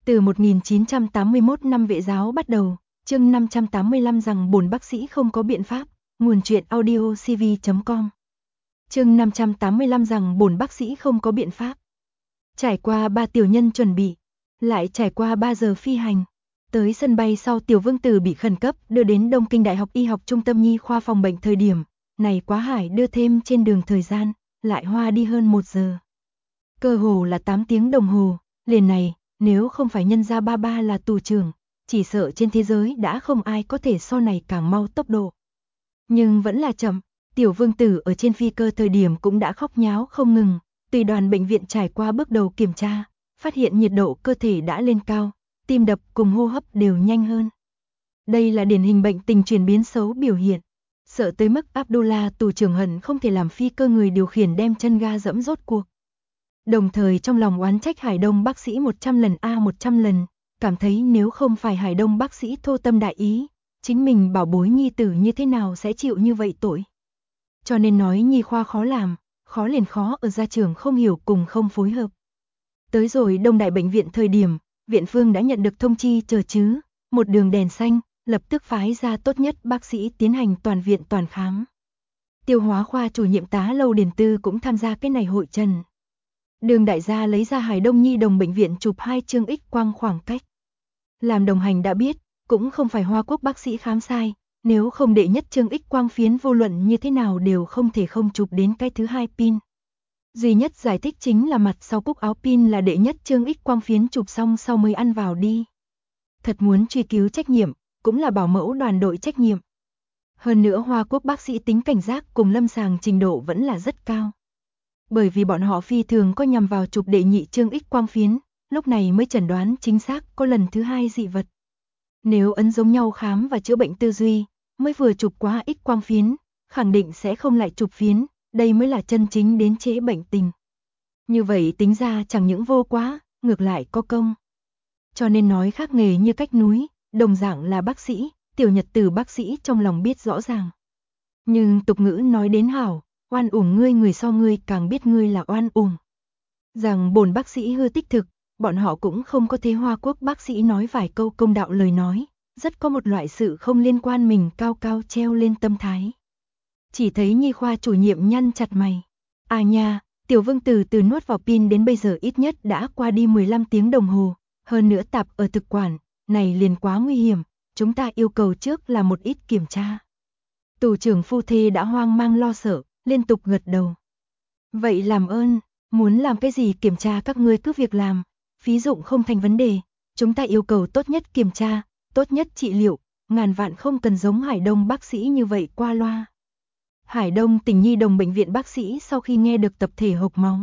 Từ 1981 năm vệ giáo bắt đầu, chương 585 rằng bổn bác sĩ không có biện pháp, nguồn truyện audio cv.com. Chương 585 rằng bổn bác sĩ không có biện pháp. Trải qua 3 tiểu nhân chuẩn bị, lại trải qua 3 giờ phi hành, tới sân bay sau Tiểu Vương Tử bị khẩn cấp đưa đến Đông Kinh Đại học Y học Trung tâm Nhi khoa phòng bệnh thời điểm này quá hải đưa thêm trên đường thời gian, lại hoa đi hơn 1 giờ. Cơ hồ là 8 tiếng đồng hồ, liền này, nếu không phải nhân gia ba ba là tù trưởng, chỉ sợ trên thế giới đã không ai có thể so này càng mau tốc độ. Nhưng vẫn là chậm, Tiểu Vương Tử ở trên phi cơ thời điểm cũng đã khóc nháo không ngừng, tùy đoàn bệnh viện trải qua bước đầu kiểm tra, phát hiện nhiệt độ cơ thể đã lên cao, tim đập cùng hô hấp đều nhanh hơn. Đây là điển hình bệnh tình chuyển biến xấu biểu hiện. Sợ tới mức Abdullah tù trưởng hận không thể làm phi cơ người điều khiển đem chân ga dẫm rốt cuộc. Đồng thời trong lòng oán trách Hải Đông bác sĩ 100 lần 100 lần, cảm thấy nếu không phải Hải Đông bác sĩ thô tâm đại ý, chính mình bảo bối nhi tử như thế nào sẽ chịu như vậy tội. Cho nên nói nhi khoa khó làm, khó liền khó ở gia trưởng không hiểu cùng không phối hợp. Tới rồi Đông Đại bệnh viện thời điểm, viện phương đã nhận được thông chi chờ chứ, một đường đèn xanh, lập tức phái ra tốt nhất bác sĩ tiến hành toàn viện toàn khám. Tiêu hóa khoa chủ nhiệm tá Lâu Điền Tư cũng tham gia cái này hội trần. Đường đại gia lấy ra Hải Đông Nhi đồng bệnh viện chụp 2 chương X quang khoảng cách. Làm đồng hành đã biết, cũng không phải Hoa Quốc bác sĩ khám sai, nếu không đệ nhất chương X quang phiến vô luận như thế nào đều không thể không chụp đến cái thứ hai pin. Duy nhất giải thích chính là mặt sau cúc áo pin là đệ nhất chương X quang phiến chụp xong sau mới ăn vào đi. Thật muốn truy cứu trách nhiệm, cũng là bảo mẫu đoàn đội trách nhiệm. Hơn nữa Hoa Quốc bác sĩ tính cảnh giác cùng lâm sàng trình độ vẫn là rất cao. Bởi vì bọn họ phi thường có nhằm vào chụp đệ nhị chương X quang phiến, lúc này mới chẩn đoán chính xác có lần thứ hai dị vật. Nếu ấn giống nhau khám và chữa bệnh tư duy, mới vừa chụp qua X quang phiến, khẳng định sẽ không lại chụp phiến, đây mới là chân chính đến trễ bệnh tình. Như vậy tính ra chẳng những vô quá, ngược lại có công. Cho nên nói khác nghề như cách núi, đồng dạng là bác sĩ, Tiểu Nhật Tử bác sĩ trong lòng biết rõ ràng. Nhưng tục ngữ nói đến hảo, oan uổng ngươi người so ngươi càng biết ngươi là oan uổng. Rằng bổn bác sĩ hư tích thực, bọn họ cũng không có thế Hoa Quốc bác sĩ nói vài câu công đạo lời nói, rất có một loại sự không liên quan mình cao cao treo lên tâm thái. Chỉ thấy nhi khoa chủ nhiệm nhăn chặt mày. À nha, Tiểu Vương Tử từ nuốt vào pin đến bây giờ ít nhất đã qua đi 15 tiếng đồng hồ, hơn nữa tạp ở thực quản, này liền quá nguy hiểm, chúng ta yêu cầu trước là một ít kiểm tra. Tù trưởng phu thê đã hoang mang lo sợ, liên tục gật đầu. Vậy làm ơn, muốn làm cái gì kiểm tra các ngươi cứ việc làm, phí dụng không thành vấn đề, chúng ta yêu cầu tốt nhất kiểm tra, tốt nhất trị liệu, ngàn vạn không cần giống Hải Đông bác sĩ như vậy qua loa. Hải Đông Tỉnh Nhi đồng bệnh viện bác sĩ sau khi nghe được tập thể hộc máu.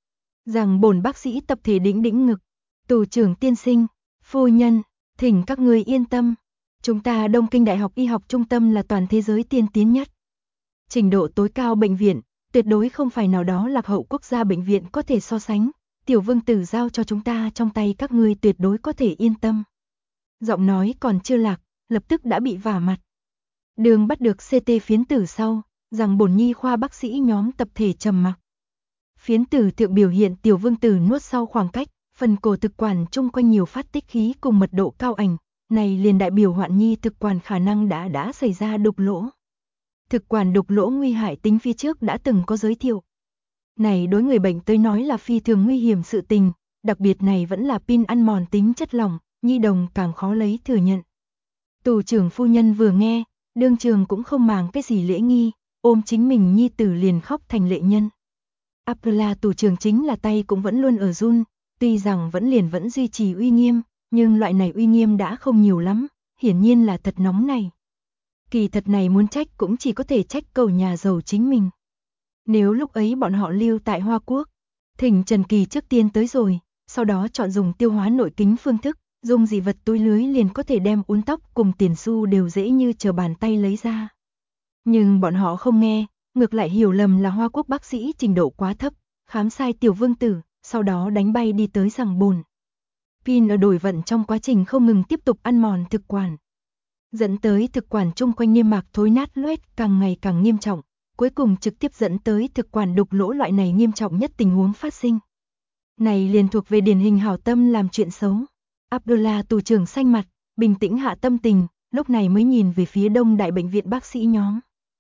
Rằng bổn bác sĩ tập thể đĩnh ngực, tù trưởng tiên sinh, phu nhân, thỉnh các người yên tâm. Chúng ta Đông Kinh Đại học Y học Trung tâm là toàn thế giới tiên tiến nhất. Trình độ tối cao bệnh viện, tuyệt đối không phải nào đó lạc hậu quốc gia bệnh viện có thể so sánh. Tiểu Vương Tử giao cho chúng ta trong tay các ngươi tuyệt đối có thể yên tâm. Giọng nói còn chưa lạc, lập tức đã bị vả mặt. Đường bắt được CT phiến tử sau, rằng bổn nhi khoa bác sĩ nhóm tập thể trầm mặc. Phiến tử thượng biểu hiện Tiểu Vương Tử nuốt sau khoảng cách, phần cổ thực quản chung quanh nhiều phát tích khí cùng mật độ cao ảnh, này liền đại biểu hoạn nhi thực quản khả năng đã xảy ra đục lỗ. Thực quản đục lỗ nguy hại tính phía trước đã từng có giới thiệu. Này đối người bệnh tới nói là phi thường nguy hiểm sự tình, đặc biệt này vẫn là pin ăn mòn tính chất lỏng, nhi đồng càng khó lấy thừa nhận. Tù trưởng phu nhân vừa nghe, đương trường cũng không màng cái gì lễ nghi, ôm chính mình nhi tử liền khóc thành lệ nhân. Abdullah tù trưởng chính là tay cũng vẫn luôn ở run, tuy rằng vẫn duy trì uy nghiêm, nhưng loại này uy nghiêm đã không nhiều lắm, hiển nhiên là thật nóng này. Kỳ thật này muốn trách cũng chỉ có thể trách cầu nhà giàu chính mình. Nếu lúc ấy bọn họ lưu tại Hoa Quốc, thỉnh Trần Kỳ trước tiên tới rồi, sau đó chọn dùng tiêu hóa nội kính phương thức, dùng dị vật túi lưới liền có thể đem uốn tóc cùng tiền xu đều dễ như trở bàn tay lấy ra. Nhưng bọn họ không nghe, ngược lại hiểu lầm là Hoa Quốc bác sĩ trình độ quá thấp, khám sai Tiểu Vương Tử, sau đó đánh bay đi tới rằng bồn. Pin ở đổi vận trong quá trình không ngừng tiếp tục ăn mòn thực quản, dẫn tới thực quản chung quanh niêm mạc thối nát loét càng ngày càng nghiêm trọng, cuối cùng trực tiếp dẫn tới thực quản đục lỗ loại này nghiêm trọng nhất tình huống phát sinh. Này liền thuộc về điển hình hảo tâm làm chuyện xấu. Abdullah tù trưởng xanh mặt, bình tĩnh hạ tâm tình, lúc này mới nhìn về phía Đông Đại bệnh viện bác sĩ nhóm.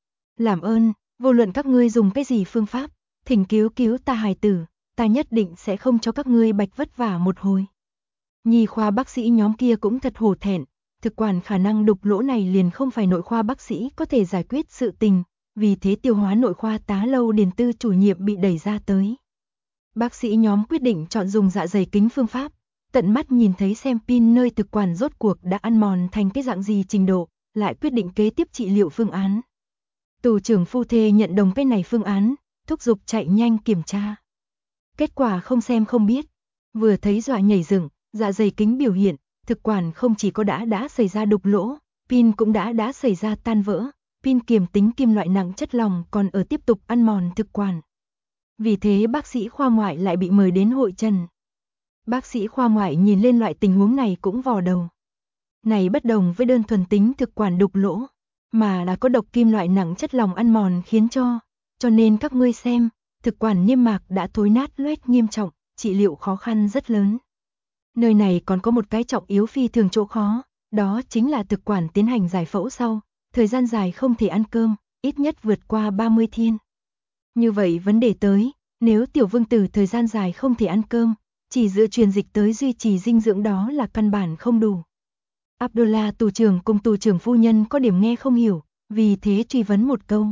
Làm ơn, vô luận các ngươi dùng cái gì phương pháp, thỉnh cứu ta hài tử, ta nhất định sẽ không cho các ngươi bạch vất vả một hồi. Nhi khoa bác sĩ nhóm kia cũng thật hổ thẹn, thực quản khả năng đục lỗ này liền không phải nội khoa bác sĩ có thể giải quyết sự tình, vì thế tiêu hóa nội khoa tá Lâu Điền Tư chủ nhiệm bị đẩy ra tới. Bác sĩ nhóm quyết định chọn dùng dạ dày kính phương pháp, tận mắt nhìn thấy xem pin nơi thực quản rốt cuộc đã ăn mòn thành cái dạng gì trình độ, lại quyết định kế tiếp trị liệu phương án. Tù trưởng phu thê nhận đồng cái này phương án, thúc giục chạy nhanh kiểm tra. Kết quả không xem không biết, vừa thấy dọa nhảy dựng, dạ dày kính biểu hiện, thực quản không chỉ có đã xảy ra đục lỗ, pin cũng đã xảy ra tan vỡ, pin kiềm tính kim loại nặng chất lỏng còn ở tiếp tục ăn mòn thực quản. Vì thế bác sĩ khoa ngoại lại bị mời đến hội trần. Bác sĩ khoa ngoại nhìn lên loại tình huống này cũng vò đầu. Này bất đồng với đơn thuần tính thực quản đục lỗ, mà là có độc kim loại nặng chất lỏng ăn mòn khiến cho nên các ngươi xem, thực quản niêm mạc đã thối nát loét nghiêm trọng, trị liệu khó khăn rất lớn. Nơi này còn có một cái trọng yếu phi thường chỗ khó, đó chính là thực quản tiến hành giải phẫu sau, thời gian dài không thể ăn cơm, ít nhất vượt qua 30 thiên. Như vậy vấn đề tới, nếu tiểu vương tử thời gian dài không thể ăn cơm, chỉ dựa truyền dịch tới duy trì dinh dưỡng đó là căn bản không đủ. Abdullah tù trưởng cùng tù trưởng phu nhân có điểm nghe không hiểu, vì thế truy vấn một câu.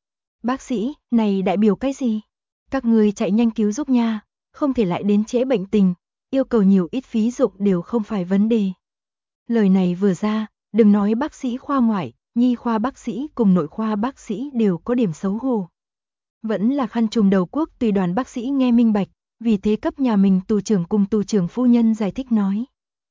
Bác sĩ, này đại biểu cái gì? Các người chạy nhanh cứu giúp nha, không thể lại đến trễ bệnh tình, yêu cầu nhiều ít phí dụng đều không phải vấn đề. Lời này vừa ra, đừng nói bác sĩ khoa ngoại, nhi khoa bác sĩ cùng nội khoa bác sĩ đều có điểm xấu hổ. Vẫn là khăn trùm đầu quốc tùy đoàn bác sĩ nghe minh bạch, vì thế cấp nhà mình tù trưởng cùng tù trưởng phu nhân giải thích nói.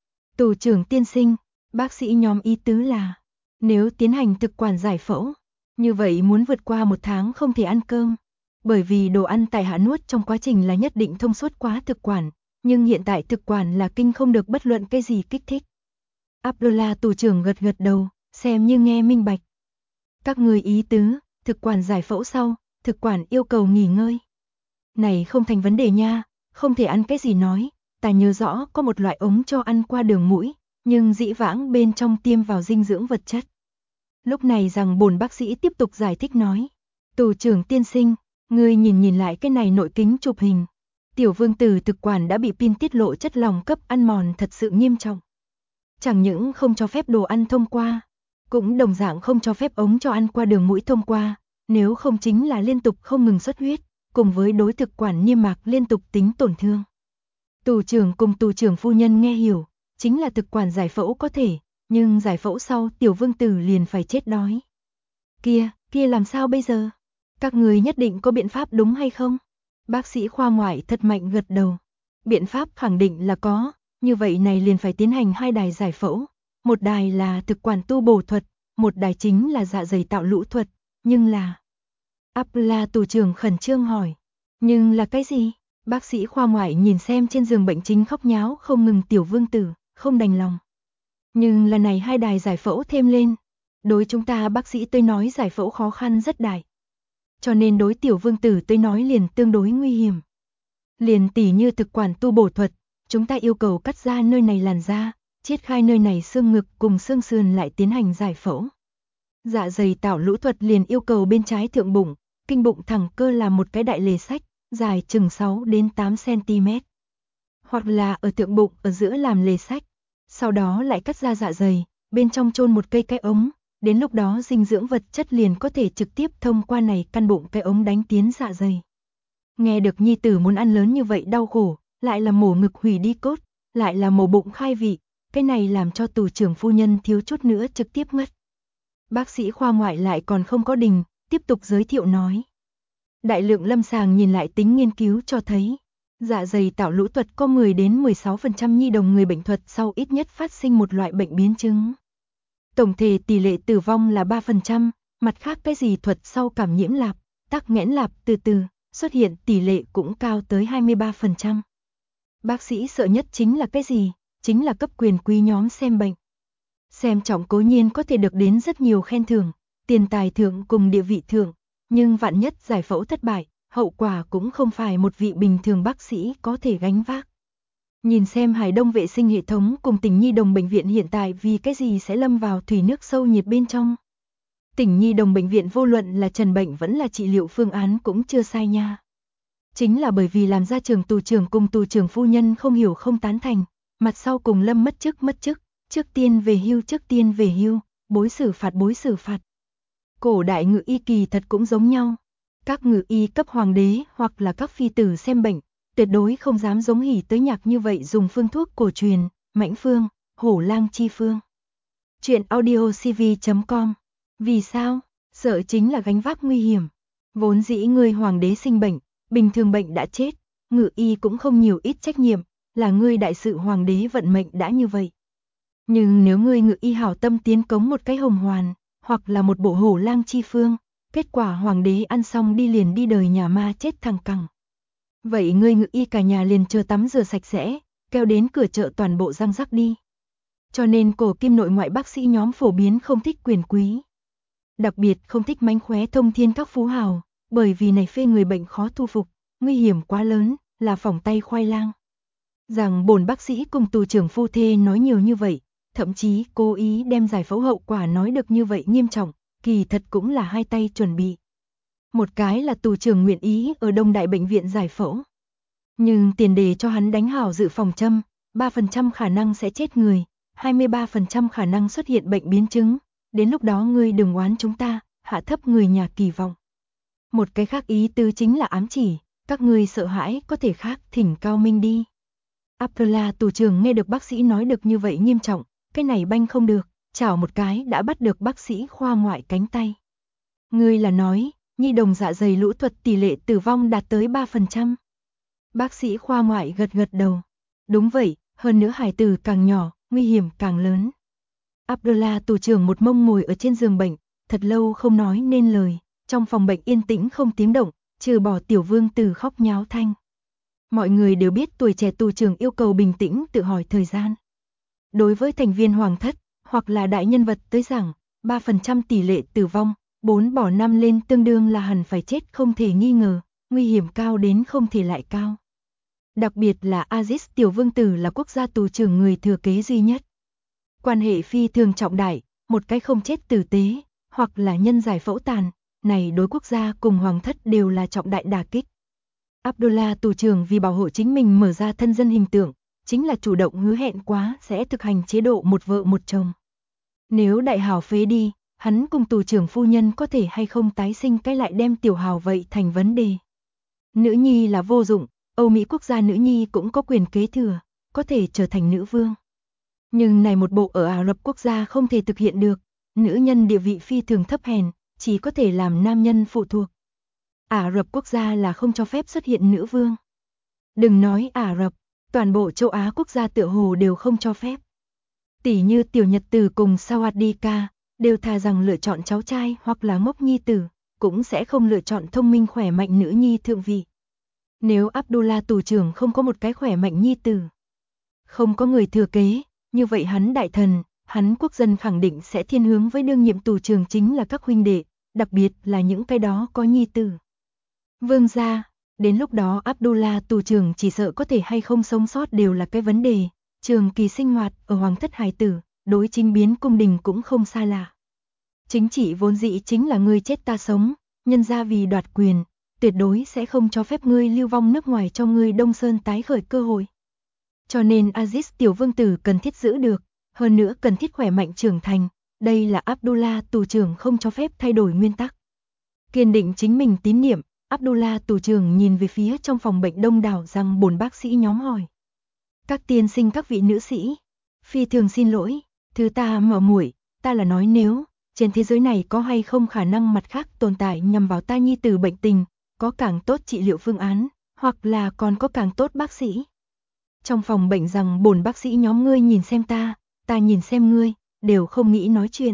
Tù trưởng tiên sinh, bác sĩ nhóm ý tứ là, nếu tiến hành thực quản giải phẫu, như vậy muốn vượt qua 1 tháng không thể ăn cơm, bởi vì đồ ăn tại hạ nuốt trong quá trình là nhất định thông suốt quá thực quản, nhưng hiện tại thực quản là kinh không được bất luận cái gì kích thích. Abdullah tù trưởng gật gật đầu, xem như nghe minh bạch. Các người ý tứ, thực quản giải phẫu sau, thực quản yêu cầu nghỉ ngơi. Này không thành vấn đề nha, không thể ăn cái gì nói, ta nhớ rõ có một loại ống cho ăn qua đường mũi, nhưng dĩ vãng bên trong tiêm vào dinh dưỡng vật chất. Lúc này rằng bổn bác sĩ tiếp tục giải thích nói, tù trưởng tiên sinh, ngươi nhìn lại cái này nội kính chụp hình. Tiểu vương tử thực quản đã bị pin tiết lộ chất lỏng cấp ăn mòn thật sự nghiêm trọng. Chẳng những không cho phép đồ ăn thông qua, cũng đồng dạng không cho phép ống cho ăn qua đường mũi thông qua, nếu không chính là liên tục không ngừng xuất huyết, cùng với đối thực quản niêm mạc liên tục tính tổn thương. Tù trưởng cùng tù trưởng phu nhân nghe hiểu, chính là thực quản giải phẫu có thể, nhưng giải phẫu sau tiểu vương tử liền phải chết đói. Kia làm sao bây giờ? Các người nhất định có biện pháp đúng hay không? Bác sĩ khoa ngoại thật mạnh gật đầu. Biện pháp khẳng định là có, như vậy này liền phải tiến hành 2 đài giải phẫu. Một đài là thực quản tu bổ thuật, một đài chính là dạ dày tạo lũ thuật, nhưng là... Abdullah tù trưởng khẩn trương hỏi. Nhưng là cái gì? Bác sĩ khoa ngoại nhìn xem trên giường bệnh chính khóc nháo không ngừng tiểu vương tử, không đành lòng. Nhưng lần này 2 đài giải phẫu thêm lên. Đối chúng ta bác sĩ tôi nói giải phẫu khó khăn rất đại. Cho nên đối tiểu vương tử tôi nói liền tương đối nguy hiểm. Liền tỉ như thực quản tu bổ thuật, chúng ta yêu cầu cắt ra nơi này làn da, chiết khai nơi này xương ngực cùng xương sườn lại tiến hành giải phẫu. Dạ dày tạo lũ thuật liền yêu cầu bên trái thượng bụng, kinh bụng thẳng cơ là một cái đại lề sách, dài chừng 6 đến 8 cm. Hoặc là ở thượng bụng ở giữa làm lề sách, sau đó lại cắt ra dạ dày, bên trong chôn một cây cái ống, đến lúc đó dinh dưỡng vật chất liền có thể trực tiếp thông qua này căn bụng cái ống đánh tiến dạ dày. Nghe được nhi tử muốn ăn lớn như vậy đau khổ, lại là mổ ngực hủy đi cốt, lại là mổ bụng khai vị, cái này làm cho tù trưởng phu nhân thiếu chút nữa trực tiếp ngất. Bác sĩ khoa ngoại lại còn không có đình, tiếp tục giới thiệu nói. Đại lượng lâm sàng nhìn lại tính nghiên cứu cho thấy, dạ dày tạo lũ thuật có 10 đến 16% nhi đồng người bệnh thuật sau ít nhất phát sinh một loại bệnh biến chứng. Tổng thể tỷ lệ tử vong là 3%, mặt khác cái gì thuật sau cảm nhiễm lạp, tắc nghẽn lạp từ từ, xuất hiện tỷ lệ cũng cao tới 23%. Bác sĩ sợ nhất chính là cái gì? Chính là cấp quyền quý nhóm xem bệnh. Xem trọng cố nhiên có thể được đến rất nhiều khen thưởng, tiền tài thưởng cùng địa vị thưởng, nhưng vạn nhất giải phẫu thất bại, hậu quả cũng không phải một vị bình thường bác sĩ có thể gánh vác. Nhìn xem Hải Đông vệ sinh hệ thống cùng tỉnh Nhi Đồng bệnh viện hiện tại vì cái gì sẽ lâm vào thủy nước sâu nhiệt bên trong. Tỉnh Nhi Đồng bệnh viện vô luận là trần bệnh vẫn là trị liệu phương án cũng chưa sai nha. Chính là bởi vì làm ra trường tù trưởng cùng tù trưởng phu nhân không hiểu không tán thành, mặt sau cùng lâm mất chức, trước tiên về hưu, bối xử phạt. Cổ đại ngự y kỳ thật cũng giống nhau. Các ngự y cấp hoàng đế hoặc là các phi tử xem bệnh, tuyệt đối không dám giống Hỉ Tới Nhạc như vậy dùng phương thuốc cổ truyền, mãnh phương, hổ lang chi phương. Chuyện audiocv.com. Vì sao? Sợ chính là gánh vác nguy hiểm. Vốn dĩ ngươi hoàng đế sinh bệnh, bình thường bệnh đã chết, ngự y cũng không nhiều ít trách nhiệm, là ngươi đại sự hoàng đế vận mệnh đã như vậy. Nhưng nếu ngươi ngự y hảo tâm tiến cống một cái hồng hoàn, hoặc là một bộ hổ lang chi phương, kết quả hoàng đế ăn xong đi liền đi đời nhà ma chết thằng cẳng. Vậy ngươi ngự y cả nhà liền chờ tắm rửa sạch sẽ, kéo đến cửa chợ toàn bộ răng rắc đi. Cho nên cổ kim nội ngoại bác sĩ nhóm phổ biến không thích quyền quý. Đặc biệt không thích mánh khóe thông thiên các phú hào, bởi vì này phê người bệnh khó thu phục, nguy hiểm quá lớn, là phỏng tay khoai lang. Rằng bổn bác sĩ cùng tù trưởng phu thê nói nhiều như vậy, thậm chí cố ý đem giải phẫu hậu quả nói được như vậy nghiêm trọng, kỳ thật cũng là hai tay chuẩn bị. Một cái là tù trưởng nguyện ý ở Đông Đại bệnh viện giải phẫu. Nhưng tiền đề cho hắn đánh hảo dự phòng châm, 3% khả năng sẽ chết người, 23% khả năng xuất hiện bệnh biến chứng, đến lúc đó ngươi đừng oán chúng ta, hạ thấp người nhà kỳ vọng. Một cái khác ý tứ chính là ám chỉ, các ngươi sợ hãi có thể khác thỉnh cao minh đi. Abdullah tù trưởng nghe được bác sĩ nói được như vậy nghiêm trọng, cái này banh không được, chảo một cái đã bắt được bác sĩ khoa ngoại cánh tay. Ngươi là nói, nhi đồng dạ dày lũ thuật tỷ lệ tử vong đạt tới 3%. Bác sĩ khoa ngoại gật gật đầu. Đúng vậy, hơn nữa hài tử càng nhỏ, nguy hiểm càng lớn. Abdullah tù trưởng một mông ngồi ở trên giường bệnh, thật lâu không nói nên lời, trong phòng bệnh yên tĩnh không tiếng động, trừ bỏ tiểu vương tử khóc nháo thanh. Mọi người đều biết tuổi trẻ tù trưởng yêu cầu bình tĩnh tự hỏi thời gian. Đối với thành viên hoàng thất, hoặc là đại nhân vật tới rằng, 3% tỷ lệ tử vong, 4 bỏ 5 lên tương đương là hẳn phải chết không thể nghi ngờ, nguy hiểm cao đến không thể lại cao. Đặc biệt là Aziz tiểu vương tử là quốc gia tù trưởng người thừa kế duy nhất. Quan hệ phi thường trọng đại, một cái không chết tử tế, hoặc là nhân giải phẫu tàn, này đối quốc gia cùng hoàng thất đều là trọng đại đả kích. Abdullah tù trưởng vì bảo hộ chính mình mở ra thân dân hình tượng, chính là chủ động hứa hẹn quá sẽ thực hành chế độ một vợ một chồng. Nếu đại hào phế đi, hắn cùng tù trưởng phu nhân có thể hay không tái sinh cái lại đem tiểu hào vậy thành vấn đề. Nữ nhi là vô dụng, Âu Mỹ quốc gia nữ nhi cũng có quyền kế thừa, có thể trở thành nữ vương. Nhưng này một bộ ở Ả Rập quốc gia không thể thực hiện được, nữ nhân địa vị phi thường thấp hèn, chỉ có thể làm nam nhân phụ thuộc. Ả Rập quốc gia là không cho phép xuất hiện nữ vương. Đừng nói Ả Rập, toàn bộ châu Á quốc gia tựa hồ đều không cho phép. Tỷ như Tiểu Nhật Tử cùng Sawadika, đều thà rằng lựa chọn cháu trai hoặc là ngốc nhi tử, cũng sẽ không lựa chọn thông minh khỏe mạnh nữ nhi thượng vị. Nếu Abdullah tù trưởng không có một cái khỏe mạnh nhi tử, không có người thừa kế, như vậy hắn đại thần, hắn quốc dân khẳng định sẽ thiên hướng với đương nhiệm tù trưởng chính là các huynh đệ, đặc biệt là những cái đó có nhi tử. Vương gia, đến lúc đó Abdullah tù trưởng chỉ sợ có thể hay không sống sót đều là cái vấn đề, trường kỳ sinh hoạt ở hoàng thất hài tử, đối chính biến cung đình cũng không xa lạ. Chính trị vốn dĩ chính là ngươi chết ta sống, nhân gia vì đoạt quyền, tuyệt đối sẽ không cho phép ngươi lưu vong nước ngoài cho ngươi Đông Sơn tái khởi cơ hội. Cho nên Aziz tiểu vương tử cần thiết giữ được, hơn nữa cần thiết khỏe mạnh trưởng thành, đây là Abdullah tù trưởng không cho phép thay đổi nguyên tắc. Kiên định chính mình tín niệm, Abdullah tù trưởng nhìn về phía trong phòng bệnh đông đảo rằng bổn bác sĩ nhóm hỏi. Các tiên sinh các vị nữ sĩ, phi thường xin lỗi, thứ ta mở muội, ta là nói nếu, trên thế giới này có hay không khả năng mặt khác tồn tại nhằm vào ta nhi tử bệnh tình, có càng tốt trị liệu phương án, hoặc là còn có càng tốt bác sĩ. Trong phòng bệnh rằng bổn bác sĩ nhóm ngươi nhìn xem ta nhìn xem ngươi, đều không nghĩ nói chuyện.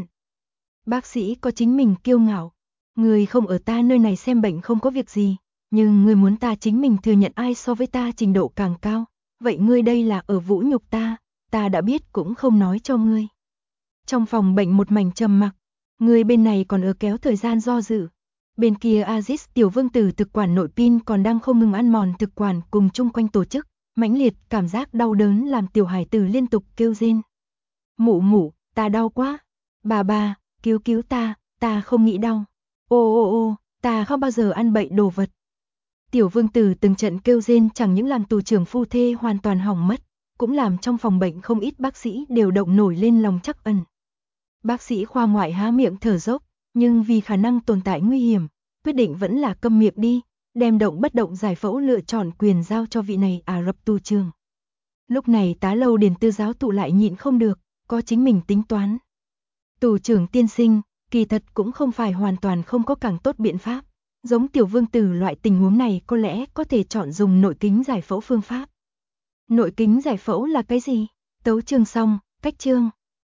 Bác sĩ có chính mình kiêu ngạo, ngươi không ở ta nơi này xem bệnh không có việc gì, nhưng ngươi muốn ta chính mình thừa nhận ai so với ta trình độ càng cao, vậy ngươi đây là ở vũ nhục ta đã biết cũng không nói cho ngươi. Trong phòng bệnh một mảnh trầm mặc, người bên này còn ở kéo thời gian do dự. Bên kia Aziz tiểu vương tử thực quản nội pin còn đang không ngừng ăn mòn thực quản cùng chung quanh tổ chức, Mãnh liệt cảm giác đau đớn làm tiểu hải tử liên tục kêu rên. Mụ mụ, ta đau quá. Bà, cứu ta không nghĩ đau. Ô, ta không bao giờ ăn bậy đồ vật. Tiểu vương tử từng trận kêu rên chẳng những làm tù trưởng phu thê hoàn toàn hỏng mất, cũng làm trong phòng bệnh không ít bác sĩ đều động nổi lên lòng trắc ẩn. Bác sĩ khoa ngoại há miệng thở dốc, nhưng vì khả năng tồn tại nguy hiểm, quyết định vẫn là câm miệng đi, đem động bất động giải phẫu lựa chọn quyền giao cho vị này Ả Rập tù trưởng. Lúc này tá lâu Điền Tư giáo tụ lại nhịn không được, có chính mình tính toán. Tù trưởng tiên sinh, kỳ thật cũng không phải hoàn toàn không có càng tốt biện pháp. Giống tiểu vương tử loại tình huống này có lẽ có thể chọn dùng nội kính giải phẫu phương pháp. Nội kính giải phẫu là cái gì? Tấu chương xong, cách chương.